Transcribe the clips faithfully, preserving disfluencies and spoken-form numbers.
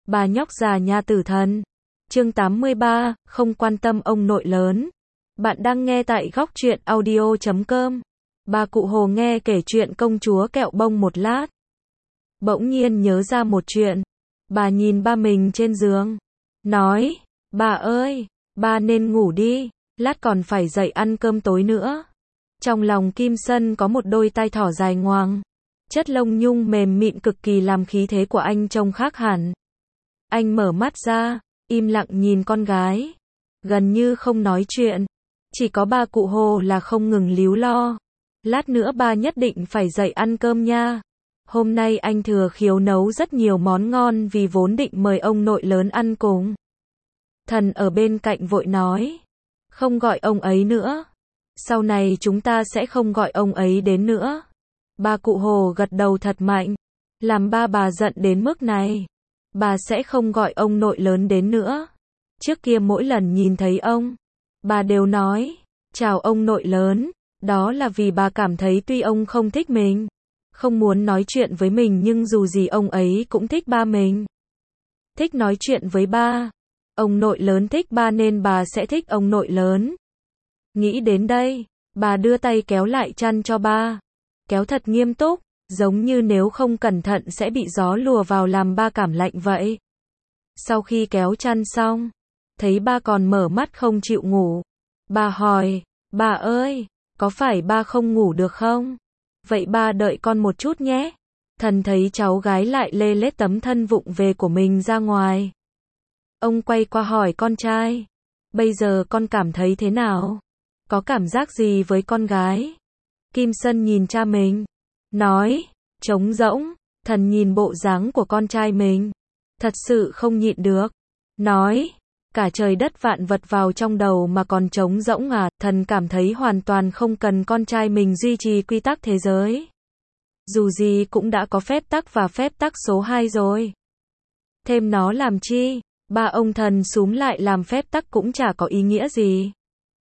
Bà nhóc già nhà tử thần. Chương tám mươi ba, không quan tâm ông nội lớn. Bạn đang nghe tại góc truyện audio chấm com. Bà cụ Hồ nghe kể chuyện công chúa kẹo bông một lát. Bỗng nhiên nhớ ra một chuyện. Bà nhìn ba mình trên giường. Nói, bà ơi, ba nên ngủ đi, lát còn phải dậy ăn cơm tối nữa. Trong lòng Kim Sân có một đôi tai thỏ dài ngoằng. Chất lông nhung mềm mịn cực kỳ làm khí thế của anh trông khác hẳn. Anh mở mắt ra, im lặng nhìn con gái. Gần như không nói chuyện. Chỉ có ba cụ Hồ là không ngừng líu lo. Lát nữa ba nhất định phải dậy ăn cơm nha. Hôm nay anh Thừa Khiếu nấu rất nhiều món ngon vì vốn định mời ông nội lớn ăn cùng. Thần ở bên cạnh vội nói. Không gọi ông ấy nữa. Sau này chúng ta sẽ không gọi ông ấy đến nữa. Ba cụ Hồ gật đầu thật mạnh. Làm ba bà giận đến mức này. Bà sẽ không gọi ông nội lớn đến nữa. Trước kia mỗi lần nhìn thấy ông, bà đều nói, chào ông nội lớn. Đó là vì bà cảm thấy tuy ông không thích mình, không muốn nói chuyện với mình nhưng dù gì ông ấy cũng thích ba mình. Thích nói chuyện với ba. Ông nội lớn thích ba nên bà sẽ thích ông nội lớn. Nghĩ đến đây, bà đưa tay kéo lại chăn cho ba. Kéo thật nghiêm túc, giống như nếu không cẩn thận sẽ bị gió lùa vào làm ba cảm lạnh vậy. Sau khi kéo chăn xong, thấy ba còn mở mắt không chịu ngủ. Bà hỏi, bà ơi, có phải ba không ngủ được không? Vậy ba đợi con một chút nhé. Thần thấy cháu gái lại lê lết tấm thân vụng về của mình ra ngoài. Ông quay qua hỏi con trai, bây giờ con cảm thấy thế nào? Có cảm giác gì với con gái? Kim Sân nhìn cha mình, nói, trống rỗng. Thần nhìn bộ dáng của con trai mình, thật sự không nhịn được. Nói, cả trời đất vạn vật vào trong đầu mà còn trống rỗng à? Thần cảm thấy hoàn toàn không cần con trai mình duy trì quy tắc thế giới. Dù gì cũng đã có phép tắc và phép tắc số hai rồi. Thêm nó làm chi? Ba ông thần súm lại làm phép tắc cũng chả có ý nghĩa gì.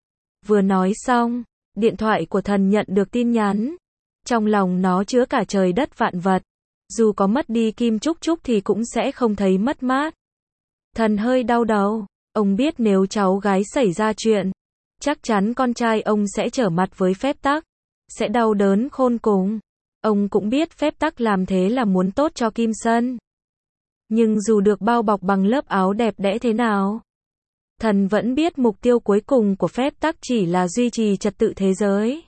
Vừa nói xong, điện thoại của thần nhận được tin nhắn. Trong lòng nó chứa cả trời đất vạn vật. Dù có mất đi Kim Trúc Trúc thì cũng sẽ không thấy mất mát. Thần hơi đau đầu. Ông biết nếu cháu gái xảy ra chuyện, chắc chắn con trai ông sẽ trở mặt với phép tắc. Sẽ đau đớn khôn cùng. Ông cũng biết phép tắc làm thế là muốn tốt cho Kim Sân. Nhưng dù được bao bọc bằng lớp áo đẹp đẽ thế nào, thần vẫn biết mục tiêu cuối cùng của phép tắc chỉ là duy trì trật tự thế giới.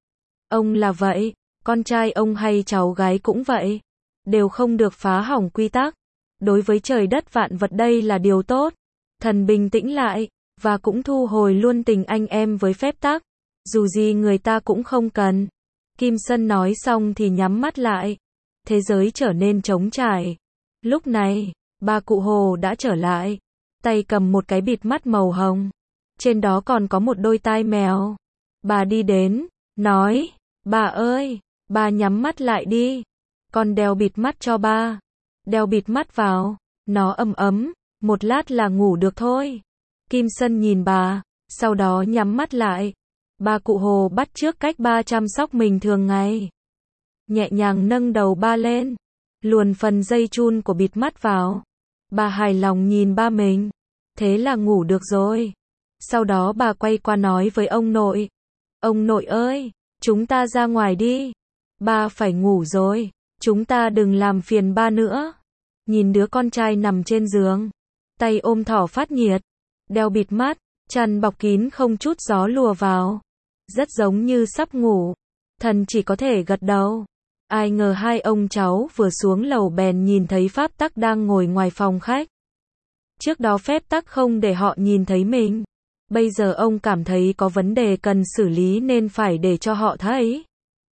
Ông là vậy, con trai ông hay cháu gái cũng vậy. Đều không được phá hỏng quy tắc. Đối với trời đất vạn vật đây là điều tốt. Thần bình tĩnh lại, và cũng thu hồi luôn tình anh em với phép tắc. Dù gì người ta cũng không cần. Kim Sân nói xong thì nhắm mắt lại. Thế giới trở nên trống trải. Lúc này, ba cụ Hồ đã trở lại. Tay cầm một cái bịt mắt màu hồng. Trên đó còn có một đôi tai mèo. Bà đi đến, nói, bà ơi, bà nhắm mắt lại đi. Con đeo bịt mắt cho ba. Đeo bịt mắt vào, nó ấm ấm, một lát là ngủ được thôi. Kim Sân nhìn bà, sau đó nhắm mắt lại. Ba cụ Hồ bắt chước cách ba chăm sóc mình thường ngày. Nhẹ nhàng nâng đầu ba lên, luồn phần dây chun của bịt mắt vào. Bà hài lòng nhìn ba mình. Thế là ngủ được rồi. Sau đó bà quay qua nói với ông nội. Ông nội ơi, chúng ta ra ngoài đi. Ba phải ngủ rồi. Chúng ta đừng làm phiền ba nữa. Nhìn đứa con trai nằm trên giường, tay ôm thỏ phát nhiệt, đeo bịt mắt, chăn bọc kín không chút gió lùa vào. Rất giống như sắp ngủ. Thần chỉ có thể gật đầu. Ai ngờ hai ông cháu vừa xuống lầu bèn nhìn thấy Pháp Tắc đang ngồi ngoài phòng khách. Trước đó phép tắc không để họ nhìn thấy mình. Bây giờ ông cảm thấy có vấn đề cần xử lý nên phải để cho họ thấy.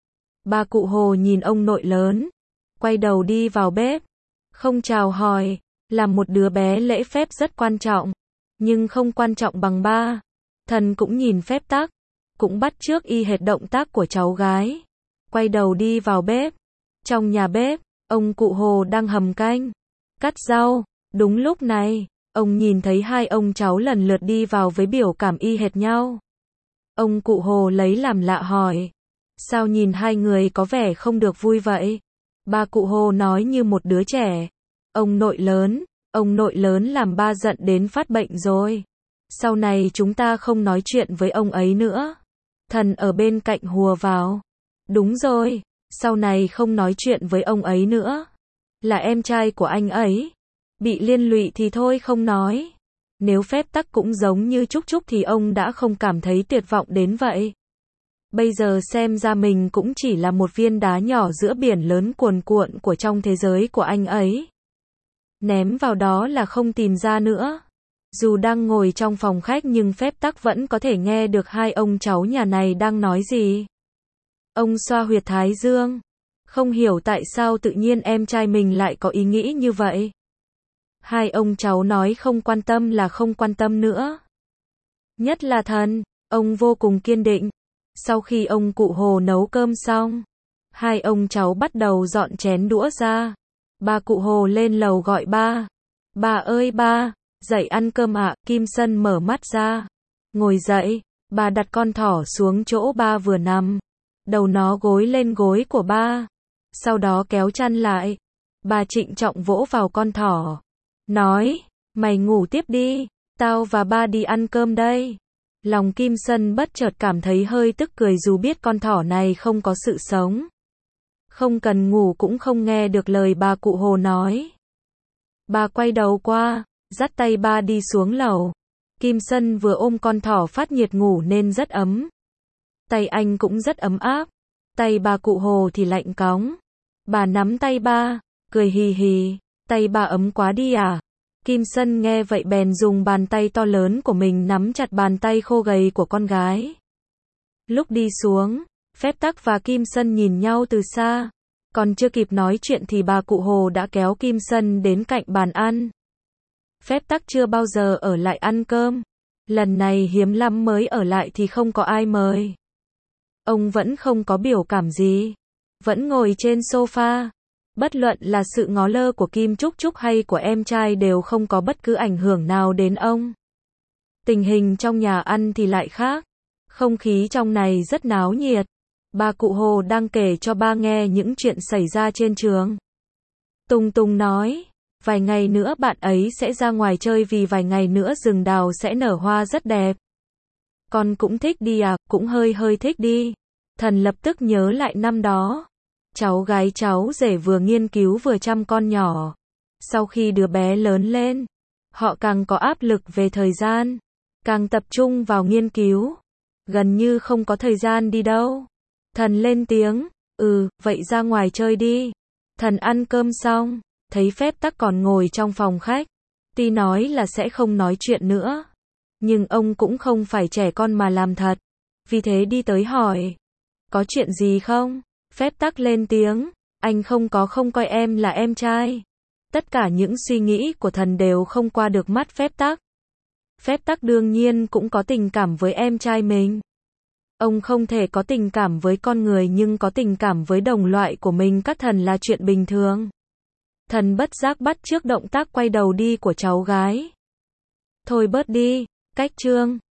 Ba cụ Hồ nhìn ông nội lớn, quay đầu đi vào bếp. Không chào hỏi, làm một đứa bé lễ phép rất quan trọng, nhưng không quan trọng bằng ba. Thần cũng nhìn phép tắc, cũng bắt chước y hệt động tác của cháu gái. Quay đầu đi vào bếp. Trong nhà bếp, ông cụ Hồ đang hầm canh, cắt rau. Đúng lúc này, ông nhìn thấy hai ông cháu lần lượt đi vào với biểu cảm y hệt nhau. Ông cụ Hồ lấy làm lạ hỏi, sao nhìn hai người có vẻ không được vui vậy? Ba cụ Hồ nói như một đứa trẻ, ông nội lớn, Ông nội lớn làm ba giận đến phát bệnh rồi. Sau này chúng ta không nói chuyện với ông ấy nữa. Thần ở bên cạnh hùa vào. Đúng rồi, sau này không nói chuyện với ông ấy nữa. Là em trai của anh ấy. Bị liên lụy thì thôi không nói. Nếu phép tắc cũng giống như Trúc Trúc thì ông đã không cảm thấy tuyệt vọng đến vậy. Bây giờ xem ra mình cũng chỉ là một viên đá nhỏ giữa biển lớn cuồn cuộn của trong thế giới của anh ấy. Ném vào đó là không tìm ra nữa. Dù đang ngồi trong phòng khách nhưng phép tắc vẫn có thể nghe được hai ông cháu nhà này đang nói gì. Ông xoa huyệt thái dương. Không hiểu tại sao tự nhiên em trai mình lại có ý nghĩ như vậy. Hai ông cháu nói không quan tâm là không quan tâm nữa. Nhất là Thần, ông vô cùng kiên định. Sau khi ông cụ Hồ nấu cơm xong, hai ông cháu bắt đầu dọn chén đũa ra. Bà cụ Hồ lên lầu gọi ba. Bà ơi ba, dậy ăn cơm ạ. Kim Sân mở mắt ra. Ngồi dậy, bà đặt con thỏ xuống chỗ ba vừa nằm. Đầu nó gối lên gối của ba. Sau đó kéo chăn lại. Bà trịnh trọng vỗ vào con thỏ. Nói, mày ngủ tiếp đi, tao và ba đi ăn cơm đây. Lòng Kim Sân bất chợt cảm thấy hơi tức cười dù biết con thỏ này không có sự sống. Không cần ngủ cũng không nghe được lời bà cụ Hồ nói. Bà quay đầu qua, dắt tay ba đi xuống lầu. Kim Sân vừa ôm con thỏ phát nhiệt ngủ nên rất ấm. Tay anh cũng rất ấm áp. Tay bà cụ Hồ thì lạnh cóng. Bà nắm tay ba, cười hì hì. Tay ba ấm quá đi à? Kim Sân nghe vậy bèn dùng bàn tay to lớn của mình nắm chặt bàn tay khô gầy của con gái. Lúc đi xuống, phép tắc và Kim Sân nhìn nhau từ xa. Còn chưa kịp nói chuyện thì bà cụ Hồ đã kéo Kim Sân đến cạnh bàn ăn. Phép tắc chưa bao giờ ở lại ăn cơm. Lần này hiếm lắm mới ở lại thì không có ai mời. Ông vẫn không có biểu cảm gì. Vẫn ngồi trên sofa. Bất luận là sự ngó lơ của Kim Trúc Trúc hay của em trai đều không có bất cứ ảnh hưởng nào đến ông. Tình hình trong nhà ăn thì lại khác. Không khí trong này rất náo nhiệt. Bà cụ Hồ đang kể cho ba nghe những chuyện xảy ra trên trường. Tùng Tùng nói, vài ngày nữa bạn ấy sẽ ra ngoài chơi vì vài ngày nữa rừng đào sẽ nở hoa rất đẹp. Con cũng thích đi à, cũng hơi hơi thích đi. Thần lập tức nhớ lại năm đó. Cháu gái cháu rể vừa nghiên cứu vừa chăm con nhỏ. Sau khi đứa bé lớn lên, họ càng có áp lực về thời gian, càng tập trung vào nghiên cứu. Gần như không có thời gian đi đâu. Thần lên tiếng, ừ, vậy ra ngoài chơi đi. Thần ăn cơm xong, thấy phép tắc còn ngồi trong phòng khách. Tuy nói là sẽ không nói chuyện nữa, nhưng ông cũng không phải trẻ con mà làm thật. Vì thế đi tới hỏi, có chuyện gì không? Phép tắc lên tiếng, anh không có không coi em là em trai. Tất cả những suy nghĩ của thần đều không qua được mắt phép tắc. Phép tắc đương nhiên cũng có tình cảm với em trai mình. Ông không thể có tình cảm với con người nhưng có tình cảm với đồng loại của mình các thần là chuyện bình thường. Thần bất giác bắt chước động tác quay đầu đi của cháu gái. Thôi bớt đi, cách chương.